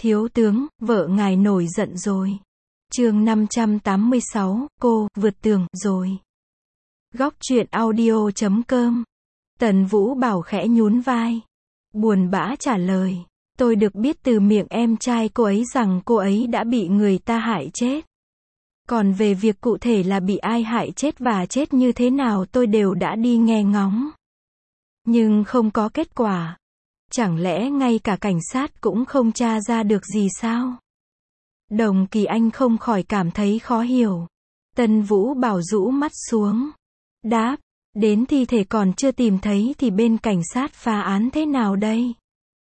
Thiếu tướng, vợ ngài nổi giận rồi. Chương 586, cô, vượt tường, rồi. Góc truyện audio.com. Tần Vũ Bảo khẽ nhún vai. Buồn bã trả lời. Tôi được biết từ miệng em trai cô ấy rằng cô ấy đã bị người ta hại chết. Còn về việc cụ thể là bị ai hại chết và chết như thế nào tôi đều đã đi nghe ngóng. Nhưng không có kết quả. Chẳng lẽ ngay cả cảnh sát cũng không tra ra được gì sao? Đồng Kỳ Anh không khỏi cảm thấy khó hiểu. Tần Vũ Bảo rũ mắt xuống. Đáp, đến thi thể còn chưa tìm thấy thì bên cảnh sát phá án thế nào đây?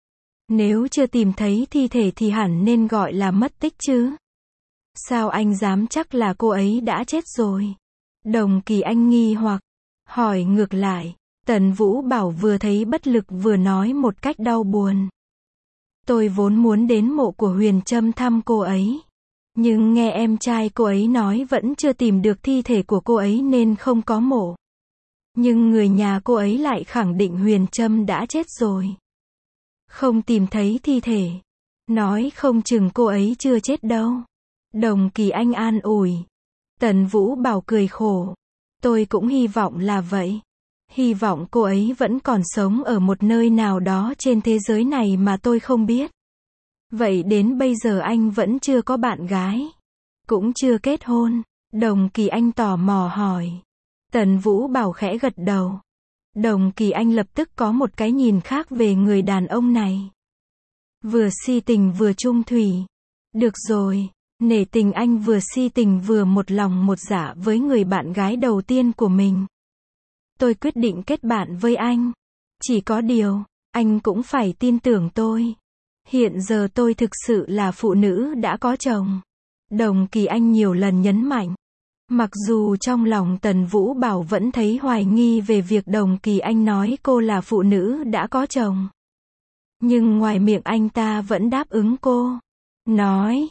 Nếu chưa tìm thấy thi thể thì hẳn nên gọi là mất tích chứ. Sao anh dám chắc là cô ấy đã chết rồi? Đồng Kỳ Anh nghi hoặc hỏi ngược lại. Tần Vũ Bảo vừa thấy bất lực vừa nói một cách đau buồn. Tôi vốn muốn đến mộ của Huyền Trâm thăm cô ấy. Nhưng nghe em trai cô ấy nói vẫn chưa tìm được thi thể của cô ấy nên không có mộ. Nhưng người nhà cô ấy lại khẳng định Huyền Trâm đã chết rồi. Không tìm thấy thi thể. Nói không chừng cô ấy chưa chết đâu. Đồng Kỳ Anh an ủi. Tần Vũ Bảo cười khổ. Tôi cũng hy vọng là vậy. Hy vọng cô ấy vẫn còn sống ở một nơi nào đó trên thế giới này mà tôi không biết. Vậy đến bây giờ anh vẫn chưa có bạn gái. Cũng chưa kết hôn. Đồng Kỳ Anh tò mò hỏi. Tần Vũ Bảo khẽ gật đầu. Đồng Kỳ Anh lập tức có một cái nhìn khác về người đàn ông này. Vừa si tình vừa chung thủy. Được rồi, nể tình anh vừa si tình vừa một lòng một dạ với người bạn gái đầu tiên của mình. Tôi quyết định kết bạn với anh. Chỉ có điều, anh cũng phải tin tưởng tôi. Hiện giờ tôi thực sự là phụ nữ đã có chồng. Đồng Kỳ Anh nhiều lần nhấn mạnh. Mặc dù trong lòng Tần Vũ Bảo vẫn thấy hoài nghi về việc Đồng Kỳ Anh nói cô là phụ nữ đã có chồng. Nhưng ngoài miệng anh ta vẫn đáp ứng cô. Nói,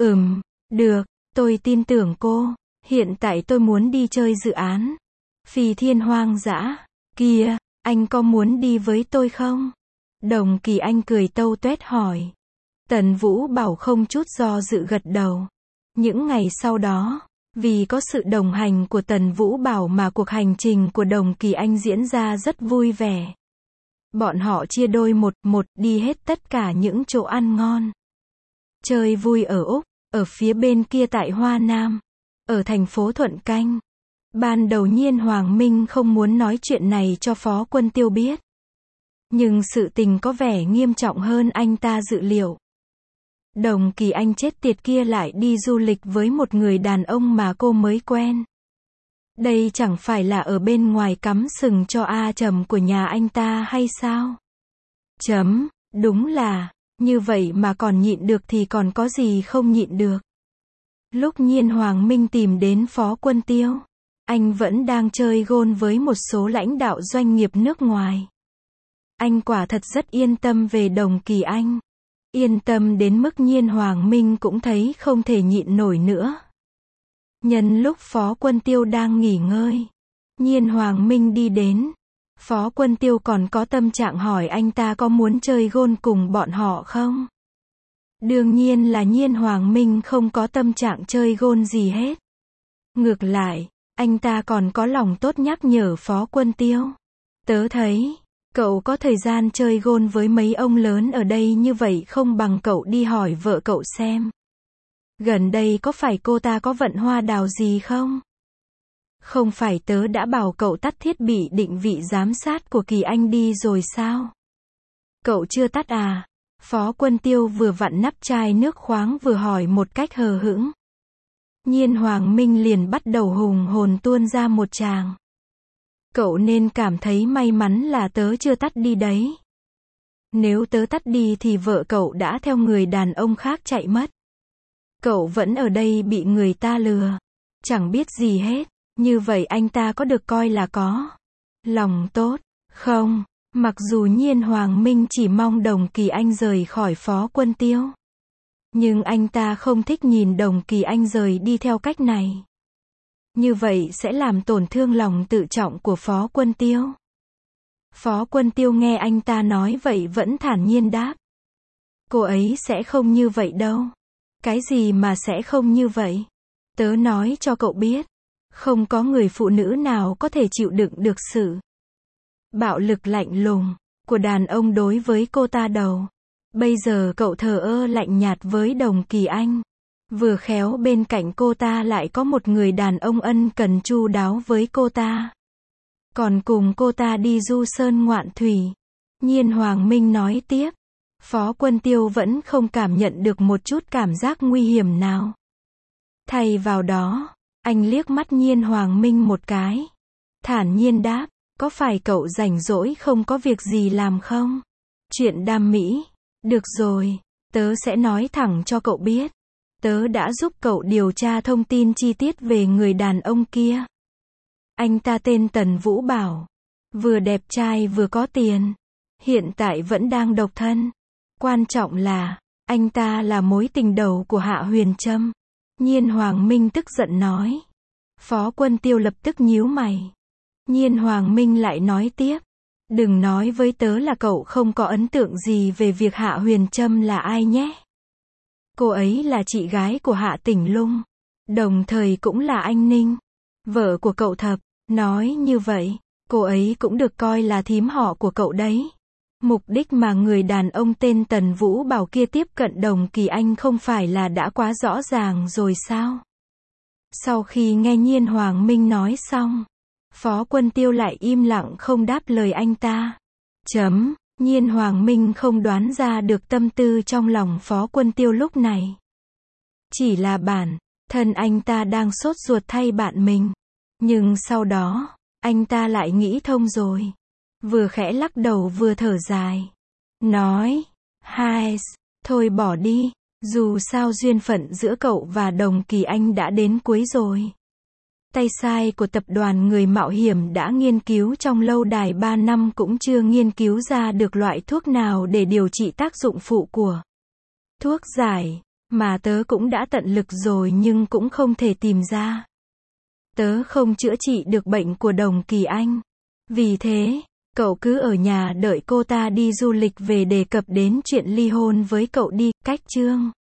được, tôi tin tưởng cô. Hiện tại tôi muốn đi chơi dự án Phi Thiên Hoang Dã. Kìa, anh có muốn đi với tôi không? Đồng Kỳ Anh cười tâu tuét hỏi. Tần Vũ Bảo không chút do dự gật đầu. Những ngày sau đó, vì có sự đồng hành của Tần Vũ Bảo mà cuộc hành trình của Đồng Kỳ Anh diễn ra rất vui vẻ. Bọn họ chia đôi một đi hết tất cả những chỗ ăn ngon. Chơi vui ở Úc, ở phía bên kia tại Hoa Nam, ở thành phố Thuận Canh. Ban đầu Nhiên Hoàng Minh không muốn nói chuyện này cho Phó Quân Tiêu biết. Nhưng sự tình có vẻ nghiêm trọng hơn anh ta dự liệu. Đồng Kỳ Anh chết tiệt kia lại đi du lịch với một người đàn ông mà cô mới quen. Đây chẳng phải là ở bên ngoài cắm sừng cho A Trầm của nhà anh ta hay sao? Đúng là, như vậy mà còn nhịn được thì còn có gì không nhịn được. Lúc Nhiên Hoàng Minh tìm đến Phó Quân Tiêu, anh vẫn đang chơi gôn với một số lãnh đạo doanh nghiệp nước ngoài. Anh quả thật rất yên tâm về Đồng Kỳ Anh. Yên tâm đến mức Nhiên Hoàng Minh cũng thấy không thể nhịn nổi nữa. Nhân lúc Phó Quân Tiêu đang nghỉ ngơi, Nhiên Hoàng Minh đi đến. Phó Quân Tiêu còn có tâm trạng hỏi anh ta có muốn chơi gôn cùng bọn họ không? Đương nhiên là Nhiên Hoàng Minh không có tâm trạng chơi gôn gì hết. Ngược lại, anh ta còn có lòng tốt nhắc nhở Phó Quân Tiêu. Tớ thấy, cậu có thời gian chơi gôn với mấy ông lớn ở đây như vậy không bằng cậu đi hỏi vợ cậu xem. Gần đây có phải cô ta có vận hoa đào gì không? Không phải tớ đã bảo cậu tắt thiết bị định vị giám sát của Kỳ Anh đi rồi sao? Cậu chưa tắt à? Phó Quân Tiêu vừa vặn nắp chai nước khoáng vừa hỏi một cách hờ hững. Nhiên Hoàng Minh liền bắt đầu hùng hồn tuôn ra một tràng. Cậu nên cảm thấy may mắn là tớ chưa tắt đi đấy. Nếu tớ tắt đi thì vợ cậu đã theo người đàn ông khác chạy mất. Cậu vẫn ở đây bị người ta lừa. Chẳng biết gì hết. Như vậy anh ta có được coi là có lòng tốt không? Mặc dù Nhiên Hoàng Minh chỉ mong Đồng Kỳ Anh rời khỏi Phó Quân Tiêu. Nhưng anh ta không thích nhìn Đồng Kỳ Anh rời đi theo cách này. Như vậy sẽ làm tổn thương lòng tự trọng của Phó Quân Tiêu. Phó Quân Tiêu nghe anh ta nói vậy vẫn thản nhiên đáp. Cô ấy sẽ không như vậy đâu. Cái gì mà sẽ không như vậy? Tớ nói cho cậu biết. Không có người phụ nữ nào có thể chịu đựng được sự bạo lực lạnh lùng của đàn ông đối với cô ta đâu. Bây giờ cậu thờ ơ lạnh nhạt với Đồng Kỳ Anh. Vừa khéo bên cạnh cô ta lại có một người đàn ông ân cần chu đáo với cô ta. Còn cùng cô ta đi du sơn ngoạn thủy. Nhiên Hoàng Minh nói tiếp. Phó Quân Tiêu vẫn không cảm nhận được một chút cảm giác nguy hiểm nào. Thay vào đó, anh liếc mắt Nhiên Hoàng Minh một cái. Thản nhiên đáp, có phải cậu rảnh rỗi không có việc gì làm không? Chuyện đam mỹ. Được rồi, tớ sẽ nói thẳng cho cậu biết. Tớ đã giúp cậu điều tra thông tin chi tiết về người đàn ông kia. Anh ta tên Tần Vũ Bảo. Vừa đẹp trai vừa có tiền. Hiện tại vẫn đang độc thân. Quan trọng là, anh ta là mối tình đầu của Hạ Huyền Trâm. Nhiên Hoàng Minh tức giận nói. Phó Quân Tiêu lập tức nhíu mày. Nhiên Hoàng Minh lại nói tiếp. Đừng nói với tớ là cậu không có ấn tượng gì về việc Hạ Huyền Trâm là ai nhé. Cô ấy là chị gái của Hạ Tỉnh Lung. Đồng thời cũng là anh Ninh. Vợ của cậu Thập. Nói như vậy, cô ấy cũng được coi là thím họ của cậu đấy. Mục đích mà người đàn ông tên Tần Vũ Bảo kia tiếp cận Đồng Kỳ Anh không phải là đã quá rõ ràng rồi sao? Sau khi nghe Nhiên Hoàng Minh nói xong, Phó Quân Tiêu lại im lặng không đáp lời anh ta. Nhiên Hoàng Minh không đoán ra được tâm tư trong lòng Phó Quân Tiêu lúc này. Chỉ là bản thân anh ta đang sốt ruột thay bạn mình. Nhưng sau đó, anh ta lại nghĩ thông rồi. Vừa khẽ lắc đầu vừa thở dài. Nói, thôi bỏ đi. Dù sao duyên phận giữa cậu và Đồng Kỳ Anh đã đến cuối rồi. Tay sai của tập đoàn người mạo hiểm đã nghiên cứu trong lâu đài 3 năm cũng chưa nghiên cứu ra được loại thuốc nào để điều trị tác dụng phụ của thuốc giải, mà tớ cũng đã tận lực rồi nhưng cũng không thể tìm ra. Tớ không chữa trị được bệnh của Đồng Kỳ Anh. Vì thế, cậu cứ ở nhà đợi cô ta đi du lịch về đề cập đến chuyện ly hôn với cậu đi, cách chương.